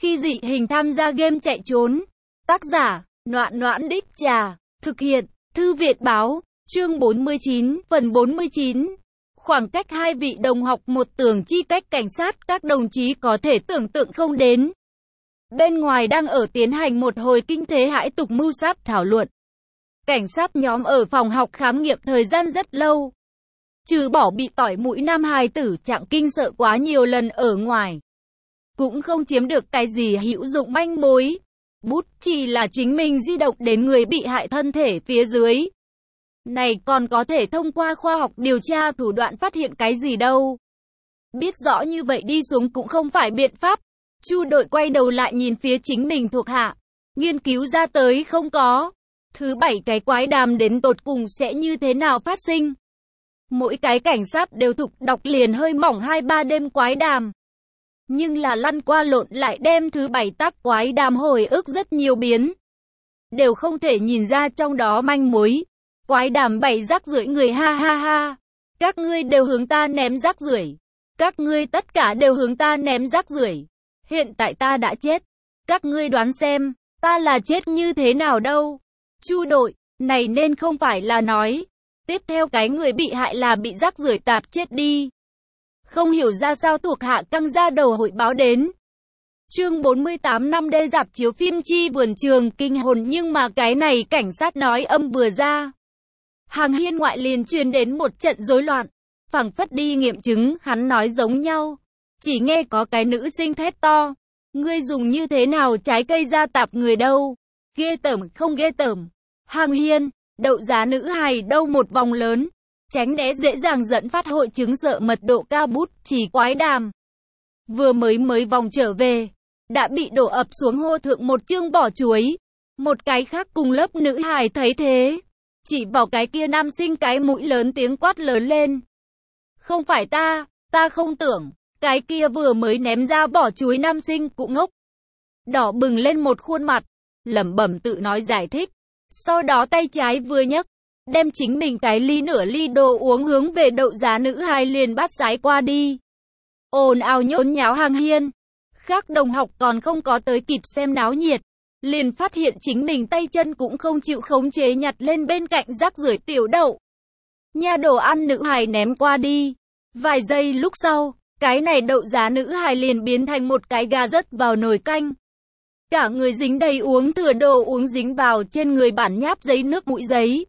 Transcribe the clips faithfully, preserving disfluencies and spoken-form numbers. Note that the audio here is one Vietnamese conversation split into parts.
Khi dị hình tham gia game chạy trốn. Tác giả, Noãn Noãn Đích Trà. Thực hiện, Thư Việt Báo. Chương bốn mươi chín, phần bốn mươi chín. Khoảng cách hai vị đồng học một tường chi cách cảnh sát các đồng chí có thể tưởng tượng không đến. Bên ngoài đang ở tiến hành một hồi kinh thế hãi tục mưu sát thảo luận. Cảnh sát nhóm ở phòng học khám nghiệm thời gian rất lâu. Trừ bỏ bị tỏi mũi nam hài tử Trạng kinh sợ quá nhiều lần ở ngoài. Cũng không chiếm được cái gì hữu dụng manh mối. Bút chỉ là chính mình di động đến người bị hại thân thể phía dưới. Này còn có thể thông qua khoa học điều tra thủ đoạn phát hiện cái gì đâu. Biết rõ như vậy đi xuống cũng không phải biện pháp. Chu đội quay đầu lại nhìn phía chính mình thuộc hạ. Nghiên cứu ra tới không có. Thứ bảy cái quái đàm đến tột cùng sẽ như thế nào phát sinh. Mỗi cái cảnh sát đều thục đọc liền hơi mỏng hai ba đêm quái đàm. Nhưng là lăn qua lộn lại đem thứ bảy tác quái đàm hồi ức rất nhiều biến. Đều không thể nhìn ra trong đó manh mối. Quái đàm bảy rác rưởi người ha ha ha. Các ngươi đều hướng ta ném rác rưởi. Các ngươi tất cả đều hướng ta ném rác rưởi. Hiện tại ta đã chết. Các ngươi đoán xem, ta là chết như thế nào đâu. Chu đội, này nên không phải là nói. Tiếp theo cái người bị hại là bị rác rưởi tạp chết đi. Không hiểu ra sao thuộc hạ căng ra đầu hội báo đến. Chương bốn mươi tám năm đê rạp chiếu phim chi vườn trường kinh hồn nhưng mà cái này cảnh sát nói âm vừa ra. Hàng hiên ngoại liền truyền đến một trận rối loạn. Phảng phất đi nghiệm chứng hắn nói giống nhau. Chỉ nghe có cái nữ sinh thét to. Ngươi dùng như thế nào trái cây ra tạp người đâu. Ghê tởm không ghê tởm. Hàng hiên, đậu giá nữ hài đâu một vòng lớn. Tránh né dễ dàng dẫn phát hội chứng sợ mật độ cao bút chỉ quái đàm. Vừa mới mới vòng trở về. Đã bị đổ ập xuống hô thượng một chương vỏ chuối. Một cái khác cùng lớp nữ hài thấy thế. Chỉ vào cái kia nam sinh cái mũi lớn tiếng quát lớn lên. Không phải ta, ta không tưởng. Cái kia vừa mới ném ra vỏ chuối nam sinh cũng ngốc. Đỏ bừng lên một khuôn mặt. Lẩm bẩm tự nói giải thích. Sau đó tay trái vừa nhấc. Đem chính mình cái ly nửa ly đồ uống hướng về đậu giá nữ hài liền bắt sái qua đi. Ồn ào nhốn nháo hàng hiên. Khác đồng học còn không có tới kịp xem náo nhiệt. Liền phát hiện chính mình tay chân cũng không chịu khống chế nhặt lên bên cạnh rác rưởi tiểu đậu. Nhà đồ ăn nữ hài ném qua đi. Vài giây lúc sau, cái này đậu giá nữ hài liền biến thành một cái gà rớt vào nồi canh. Cả người dính đầy uống thừa đồ uống dính vào trên người bản nháp giấy nước mũi giấy.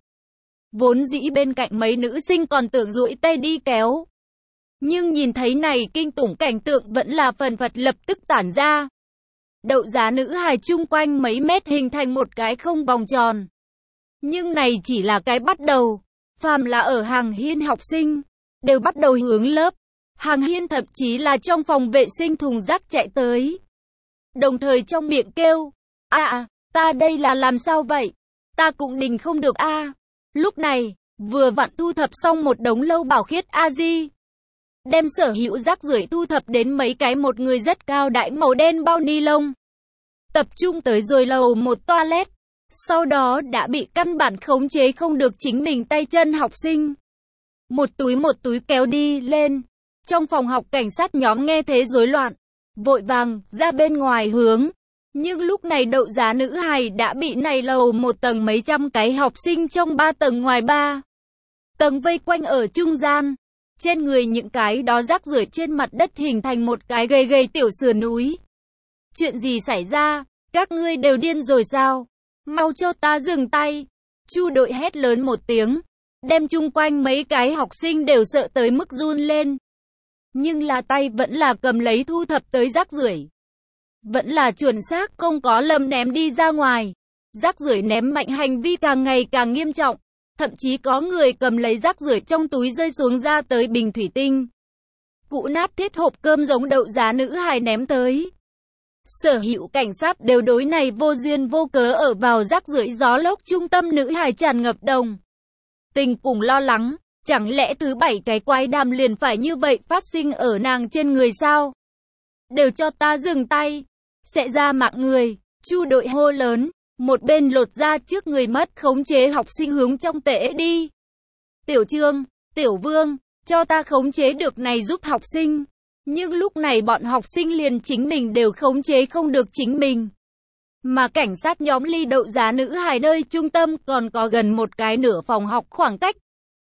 Vốn dĩ bên cạnh mấy nữ sinh còn tưởng duỗi tay đi kéo. Nhưng nhìn thấy này kinh tủng cảnh tượng vẫn là phần phật lập tức tản ra. Đậu giá nữ hài chung quanh mấy mét hình thành một cái không vòng tròn. Nhưng này chỉ là cái bắt đầu. Phàm là ở hàng hiên học sinh, đều bắt đầu hướng lớp. Hàng hiên thậm chí là trong phòng vệ sinh thùng rác chạy tới. Đồng thời trong miệng kêu. À, à ta đây là làm sao vậy? Ta cũng đình không được a. À. Lúc này, vừa vặn thu thập xong một đống lâu bảo khiết a-di. Đem sở hữu rác rưởi thu thập đến mấy cái một người rất cao đại màu đen bao ni lông. Tập trung tới rồi lầu một toilet. Sau đó đã bị căn bản khống chế không được chính mình tay chân học sinh. Một túi một túi kéo đi lên. Trong phòng học cảnh sát nhóm nghe thế rối loạn. Vội vàng ra bên ngoài hướng. Nhưng lúc này đậu giá nữ hài đã bị này lầu một tầng mấy trăm cái học sinh trong ba tầng ngoài ba tầng vây quanh ở trung gian. Trên người những cái đó rác rưởi trên mặt đất hình thành một cái gầy gầy tiểu sườn núi. Chuyện gì xảy ra? Các ngươi đều điên rồi sao? Mau cho ta dừng tay. Chu đội hét lớn một tiếng. Đem chung quanh mấy cái học sinh đều sợ tới mức run lên. Nhưng là tay vẫn là cầm lấy thu thập tới rác rưởi. Vẫn là chuẩn xác không có lầm ném đi ra ngoài. Rác rưởi ném mạnh hành vi càng ngày càng nghiêm trọng. Thậm chí có người cầm lấy rác rưởi trong túi rơi xuống ra tới bình thủy tinh. Cũ nát thiết hộp cơm giống đậu giá nữ hài ném tới. Sở hữu cảnh sát đều đối này vô duyên vô cớ ở vào rác rưởi gió lốc trung tâm nữ hài tràn ngập đồng tình cùng lo lắng. Chẳng lẽ thứ bảy cái quái đàm liền phải như vậy phát sinh ở nàng trên người sao? Đều cho ta dừng tay. Sẽ ra mạng người. Chu đội hô lớn. Một bên lột ra trước người mất khống chế học sinh hướng trong tễ đi. Tiểu Trương, Tiểu Vương, cho ta khống chế được này giúp học sinh. Nhưng lúc này bọn học sinh liền chính mình đều khống chế không được chính mình. Mà cảnh sát nhóm ly đậu giá nữ hài nơi trung tâm còn có gần một cái nửa phòng học khoảng cách.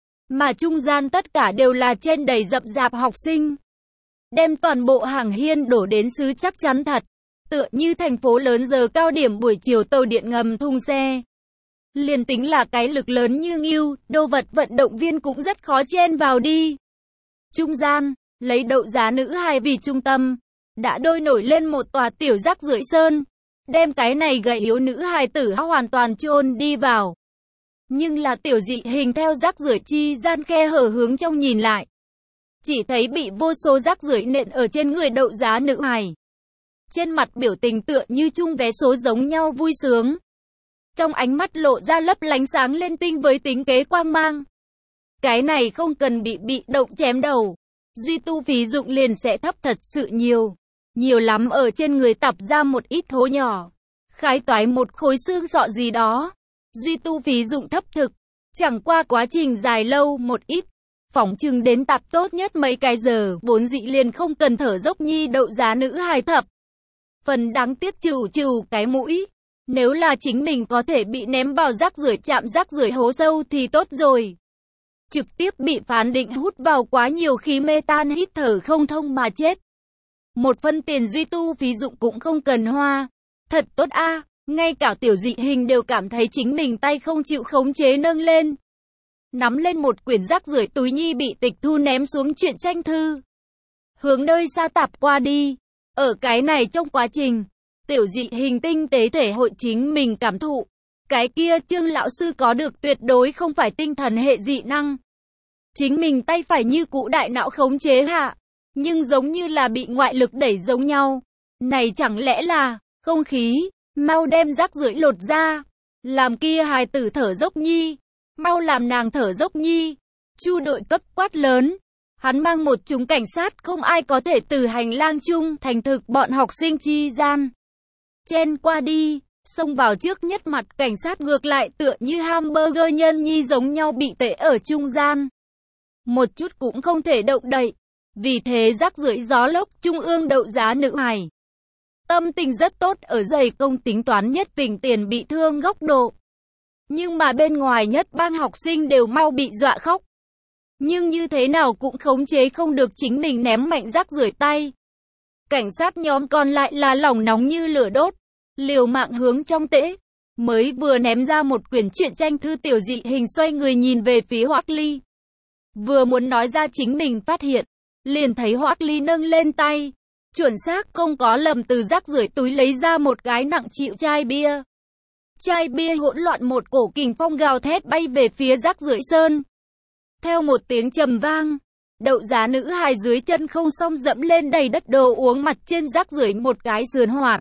Mà trung gian tất cả đều là trên đầy rậm rạp học sinh. Đem toàn bộ hàng hiên đổ đến xứ chắc chắn thật. Tựa như thành phố lớn giờ cao điểm buổi chiều tàu điện ngầm thùng xe. Liền tính là cái lực lớn như Ngưu, đô vật vận động viên cũng rất khó chen vào đi. Trung gian, lấy đậu giá nữ hài vì trung tâm, đã đôi nổi lên một tòa tiểu rác rưởi sơn. Đem cái này gầy yếu nữ hài tử hoàn toàn chôn đi vào. Nhưng là tiểu dị hình theo rác rưởi chi gian khe hở hướng trong nhìn lại. Chỉ thấy bị vô số rác rưởi nện ở trên người đậu giá nữ hài. Trên mặt biểu tình tựa như chung vé số giống nhau vui sướng. Trong ánh mắt lộ ra lấp lánh sáng lên tinh với tính kế quang mang. Cái này không cần bị bị động chém đầu. Duy tu phí dụng liền sẽ thấp thật sự nhiều. Nhiều lắm ở trên người tập ra một ít hố nhỏ. Khái toái một khối xương sọ gì đó. Duy tu phí dụng thấp thực. Chẳng qua quá trình dài lâu một ít. Phỏng chừng đến tập tốt nhất mấy cái giờ. Vốn dị liền không cần thở dốc nhi đậu giá nữ hài thập. Phần đáng tiếc trừ trừ cái mũi. Nếu là chính mình có thể bị ném vào rác rưởi chạm rác rưởi hố sâu thì tốt rồi. Trực tiếp bị phán định hút vào quá nhiều khí mê tan hít thở không thông mà chết. Một phân tiền duy tu phí dụng cũng không cần hoa. Thật tốt a, à, ngay cả tiểu dị hình đều cảm thấy chính mình tay không chịu khống chế nâng lên. Nắm lên một quyển rác rưởi túi nhi bị tịch thu ném xuống truyện tranh thư. Hướng nơi xa tạp qua đi. Ở cái này trong quá trình, tiểu dị hình tinh tế thể hội chính mình cảm thụ. Cái kia Trương lão sư có được tuyệt đối không phải tinh thần hệ dị năng. Chính mình tay phải như cũ đại não khống chế hạ. Nhưng giống như là bị ngoại lực đẩy giống nhau. Này chẳng lẽ là, không khí, mau đem rác rưởi lột ra. Làm kia hài tử thở dốc nhi. Mau làm nàng thở dốc nhi. Chu đội cấp quát lớn. Hắn mang một chúng cảnh sát không ai có thể từ hành lang chung thành thực bọn học sinh chi gian. Chen qua đi, xông vào trước nhất mặt cảnh sát ngược lại tựa như hamburger nhân nhi giống nhau bị tệ ở trung gian. Một chút cũng không thể động đậy. Vì thế rác rưởi gió lốc trung ương đậu giá nữ hài. Tâm tình rất tốt ở dày công tính toán nhất tình tiền bị thương góc độ. Nhưng mà bên ngoài nhất ban học sinh đều mau bị dọa khóc. Nhưng như thế nào cũng khống chế không được chính mình ném mạnh rác rưởi tay. Cảnh sát nhóm còn lại là lòng nóng như lửa đốt. Liều mạng hướng trong tễ. Mới vừa ném ra một quyển truyện tranh thư tiểu dị hình xoay người nhìn về phía Hoắc Ly. Vừa muốn nói ra chính mình phát hiện. Liền thấy Hoắc Ly nâng lên tay. Chuẩn xác không có lầm từ rác rưởi túi lấy ra một cái nặng chịu chai bia. Chai bia hỗn loạn một cổ kình phong gào thét bay về phía rác rưởi sơn. Theo một tiếng trầm vang, đậu giá nữ hài dưới chân không song dẫm lên đầy đất đồ uống mặt trên rác rưởi một cái sườn hoạt.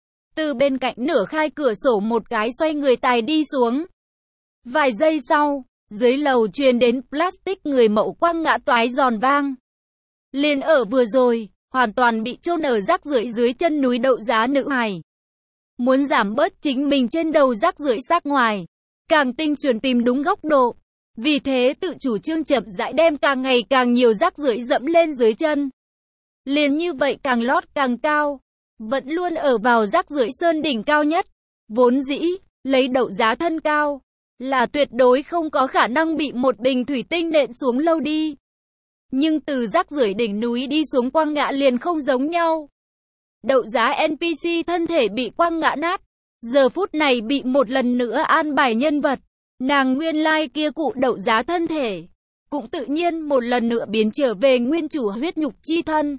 Từ bên cạnh nửa khai cửa sổ một cái xoay người tài đi xuống. Vài giây sau, dưới lầu truyền đến plastic người mậu quăng ngã toái giòn vang. Liền ở vừa rồi, hoàn toàn bị chôn ở rác rưởi dưới chân núi đậu giá nữ hài. Muốn giảm bớt chính mình trên đầu rác rưởi xác ngoài, càng tinh chuẩn tìm đúng góc độ. Vì thế tự chủ trương chậm rãi đem càng ngày càng nhiều rác rưởi dẫm lên dưới chân. Liền như vậy càng lót càng cao, vẫn luôn ở vào rác rưởi sơn đỉnh cao nhất. Vốn dĩ, lấy đậu giá thân cao, là tuyệt đối không có khả năng bị một bình thủy tinh nện xuống lâu đi. Nhưng từ rác rưởi đỉnh núi đi xuống quăng ngã liền không giống nhau. Đậu giá en pê xê thân thể bị quăng ngã nát, giờ phút này bị một lần nữa an bài nhân vật. Nàng nguyên lai kia cụ đậu giá thân thể, cũng tự nhiên một lần nữa biến trở về nguyên chủ huyết nhục chi thân.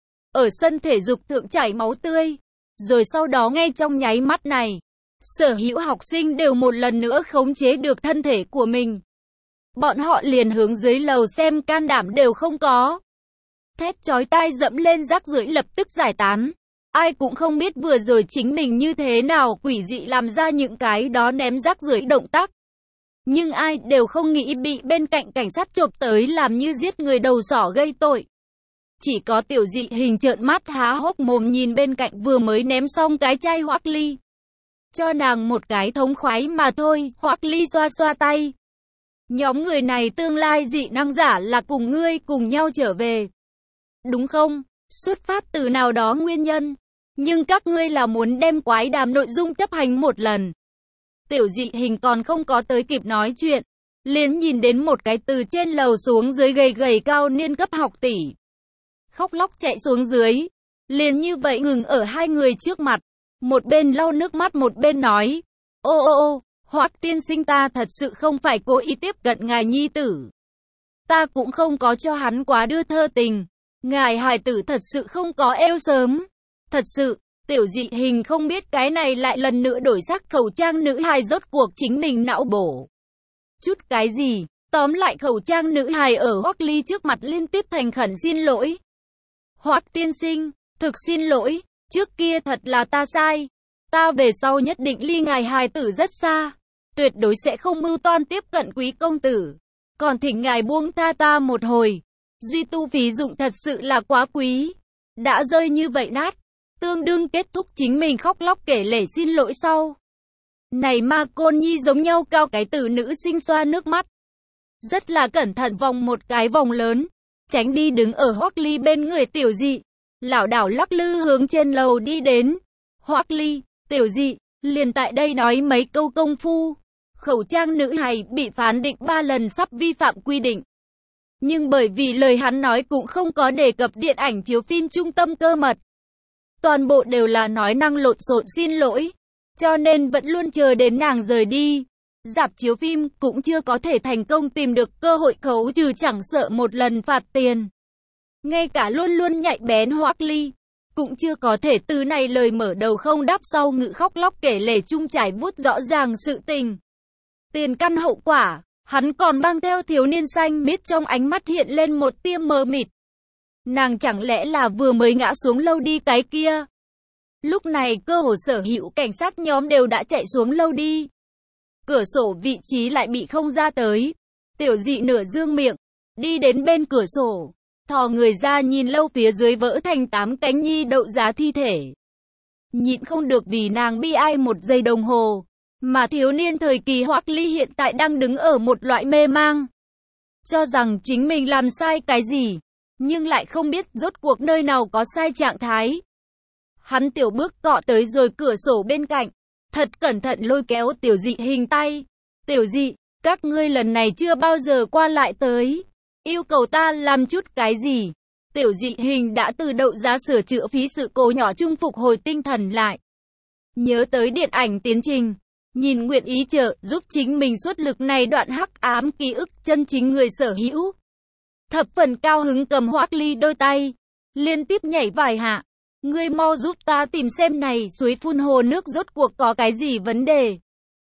Ở sân thể dục thượng chảy máu tươi, rồi sau đó ngay trong nháy mắt này, sở hữu học sinh đều một lần nữa khống chế được thân thể của mình. Bọn họ liền hướng dưới lầu xem can đảm đều không có. Thét chói tai dẫm lên rác rưởi lập tức giải tán. Ai cũng không biết vừa rồi chính mình như thế nào quỷ dị làm ra những cái đó ném rác rưởi động tác. Nhưng ai đều không nghĩ bị bên cạnh cảnh sát chộp tới làm như giết người đầu sỏ gây tội. Chỉ có tiểu dị hình trợn mắt há hốc mồm nhìn bên cạnh vừa mới ném xong cái chai Hoắc Ly. Cho nàng một cái thống khoái mà thôi, Hoắc Ly xoa xoa tay. Nhóm người này tương lai dị năng giả là cùng ngươi cùng nhau trở về. Đúng không? Xuất phát từ nào đó nguyên nhân. Nhưng các ngươi là muốn đem quái đàm nội dung chấp hành một lần. Tiểu Dị Hình còn không có tới kịp nói chuyện, liền nhìn đến một cái từ trên lầu xuống dưới gầy gầy cao niên cấp học tỷ. Khóc lóc chạy xuống dưới, liền như vậy ngừng ở hai người trước mặt. Một bên lau nước mắt một bên nói, ô ô ô, Hoắc tiên sinh, ta thật sự không phải cố ý tiếp cận ngài nhi tử. Ta cũng không có cho hắn quá đưa thơ tình. Ngài hài tử thật sự không có eo sớm. Thật sự, Tiểu Dị Hình không biết cái này lại lần nữa đổi sắc khẩu trang nữ hài rốt cuộc chính mình não bổ chút cái gì. Tóm lại khẩu trang nữ hài ở Hoắc Ly trước mặt liên tiếp thành khẩn xin lỗi. Hoắc tiên sinh, thực xin lỗi, trước kia thật là ta sai. Ta về sau nhất định ly ngài hài tử rất xa, tuyệt đối sẽ không mưu toan tiếp cận quý công tử. Còn thỉnh ngài buông tha ta một hồi. Duy tu phí dụng thật sự là quá quý, đã rơi như vậy nát, tương đương kết thúc chính mình khóc lóc kể lể xin lỗi sau. Này Ma Côn Nhi giống nhau cao cái tử nữ sinh xoa nước mắt, rất là cẩn thận vòng một cái vòng lớn, tránh đi đứng ở Hoắc Ly bên người Tiểu Dị, lảo đảo lắc lư hướng trên lầu đi đến. Hoắc Ly, Tiểu Dị, liền tại đây nói mấy câu công phu, khẩu trang nữ hài bị phán định ba lần sắp vi phạm quy định. Nhưng bởi vì lời hắn nói cũng không có đề cập điện ảnh chiếu phim trung tâm cơ mật, toàn bộ đều là nói năng lộn xộn xin lỗi, cho nên vẫn luôn chờ đến nàng rời đi. Rạp chiếu phim cũng chưa có thể thành công tìm được cơ hội khấu trừ, chẳng sợ một lần phạt tiền. Ngay cả luôn luôn nhạy bén Hoắc Ly cũng chưa có thể từ này lời mở đầu không đáp sau ngữ khóc lóc kể lể chung trải vuốt rõ ràng sự tình, tiền căn hậu quả. Hắn còn mang theo thiếu niên xanh biết trong ánh mắt hiện lên một tia mờ mịt. Nàng chẳng lẽ là vừa mới ngã xuống lâu đi cái kia? Lúc này cơ hồ sở hữu cảnh sát nhóm đều đã chạy xuống lâu đi. Cửa sổ vị trí lại bị không ra tới. Tiểu Dị nửa dương miệng, đi đến bên cửa sổ, thò người ra nhìn lâu phía dưới vỡ thành tám cánh nhi đậu giá thi thể. Nhịn không được vì nàng bi ai một giây đồng hồ. Mà thiếu niên thời kỳ Hoắc Ly hiện tại đang đứng ở một loại mê mang, cho rằng chính mình làm sai cái gì, nhưng lại không biết rốt cuộc nơi nào có sai trạng thái. Hắn tiểu bước cọ tới rồi cửa sổ bên cạnh, thật cẩn thận lôi kéo Tiểu Dị Hình tay. Tiểu Dị, các ngươi lần này chưa bao giờ qua lại tới, yêu cầu ta làm chút cái gì? Tiểu Dị Hình đã từ đậu giá sửa chữa phí sự cố nhỏ chung phục hồi tinh thần lại, nhớ tới điện ảnh tiến trình, nhìn nguyện ý trợ giúp chính mình xuất lực này đoạn hắc ám ký ức chân chính người sở hữu. Thập phần cao hứng cầm Hoắc Ly đôi tay, liên tiếp nhảy vài hạ. Ngươi mau giúp ta tìm xem này suối phun hồ nước rốt cuộc có cái gì vấn đề.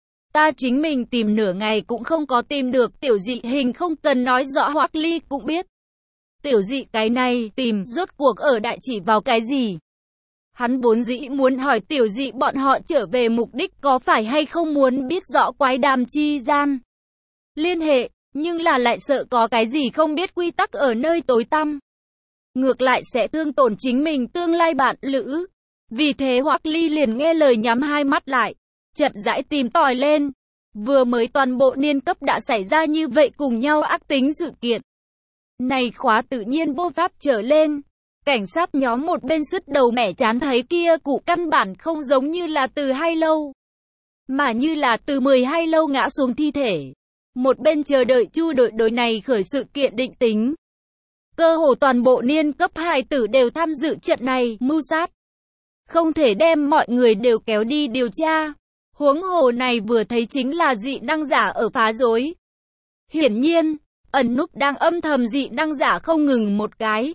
Ta chính mình tìm nửa ngày cũng không có tìm được. Tiểu Dị Hình không cần nói rõ Hoắc Ly cũng biết. Tiểu Dị cái này tìm rốt cuộc ở đại chỉ vào cái gì. Hắn vốn dĩ muốn hỏi Tiểu Dị bọn họ trở về mục đích có phải hay không muốn biết rõ quái đàm chi gian liên hệ, nhưng là lại sợ có cái gì không biết quy tắc ở nơi tối tăm, ngược lại sẽ thương tổn chính mình tương lai bạn lữ. Vì thế Hoắc Ly liền nghe lời nhắm hai mắt lại, chậm rãi tìm tòi lên. Vừa mới toàn bộ niên cấp đã xảy ra như vậy cùng nhau ác tính sự kiện. Này khóa tự nhiên vô pháp trở lên. Cảnh sát nhóm một bên sứt đầu mẻ chán thấy kia cụ căn bản không giống như là từ hai lâu, mà như là từ mười hai lâu ngã xuống thi thể. Một bên chờ đợi Chu đội đối này khởi sự kiện định tính. Cơ hồ toàn bộ niên cấp hài tử đều tham dự trận này mưu sát. Không thể đem mọi người đều kéo đi điều tra. Huống hồ này vừa thấy chính là dị năng giả ở phá rối. Hiển nhiên, ẩn núp đang âm thầm dị năng giả không ngừng một cái.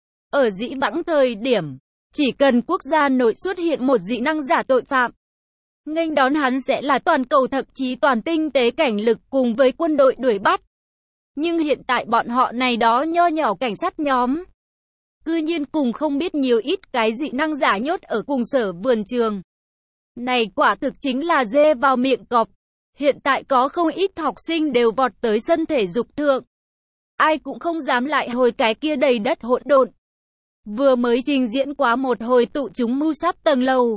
Ở dĩ vãng thời điểm, chỉ cần quốc gia nội xuất hiện một dị năng giả tội phạm, nghênh đón hắn sẽ là toàn cầu thậm chí toàn tinh tế cảnh lực cùng với quân đội đuổi bắt. Nhưng hiện tại bọn họ này đó nho nhỏ cảnh sát nhóm, cư nhiên cùng không biết nhiều ít cái dị năng giả nhốt ở cùng sở vườn trường. Này quả thực chính là dê vào miệng cọp. Hiện tại có không ít học sinh đều vọt tới sân thể dục thượng. Ai cũng không dám lại hồi cái kia đầy đất hỗn độn. Vừa mới trình diễn quá một hồi tụ chúng mưu sát tầng lầu.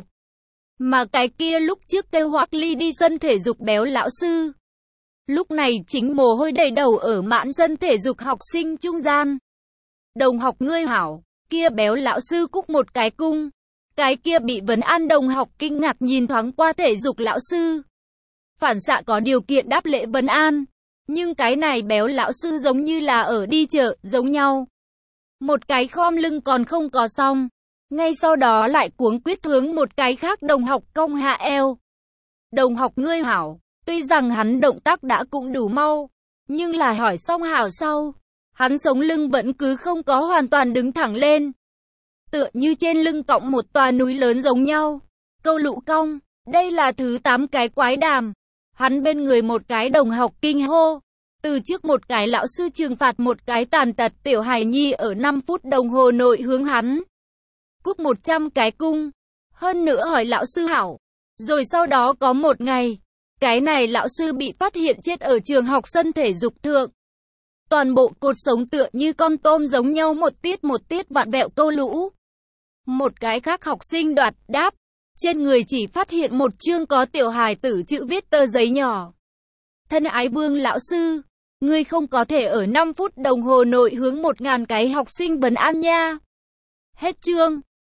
Mà cái kia lúc trước kêu Hoắc Ly đi sân thể dục béo lão sư. Lúc này chính mồ hôi đầy đầu ở mãn sân thể dục học sinh trung gian. Đồng học ngươi hảo, Kia béo lão sư cúc một cái cung. Cái kia bị vấn an đồng học kinh ngạc nhìn thoáng qua thể dục lão sư. Phản xạ có điều kiện đáp lễ vấn an. Nhưng cái này béo lão sư giống như là ở đi chợ, giống nhau. Một cái khom lưng còn không có xong. Ngay sau đó lại cuống quýt hướng một cái khác đồng học cong hạ eo. Đồng học ngươi hảo, tuy rằng hắn động tác đã cũng đủ mau, nhưng là hỏi xong hảo sau. Hắn sống lưng vẫn cứ không có hoàn toàn đứng thẳng lên. Tựa như trên lưng cõng một tòa núi lớn giống nhau. Câu lũ cong, đây là thứ tám cái quái đàm. Hắn bên người một cái đồng học kinh hô. Từ trước một cái lão sư trừng phạt một cái tàn tật tiểu hài nhi ở năm phút đồng hồ nội hướng hắn. Cúc một trăm cái cung. Hơn nữa hỏi lão sư hảo. Rồi sau đó có một ngày, cái này lão sư bị phát hiện chết ở trường học sân thể dục thượng. Toàn bộ cột sống tựa như con tôm giống nhau một tiết một tiết vặn vẹo câu lũ. Một cái khác học sinh đoạt đáp. Trên người chỉ phát hiện một chương có tiểu hài tử chữ viết tờ giấy nhỏ. Thân ái Vương lão sư, ngươi không có thể ở năm phút đồng hồ nội hướng một ngàn cái học sinh vấn an nha. Hết chương.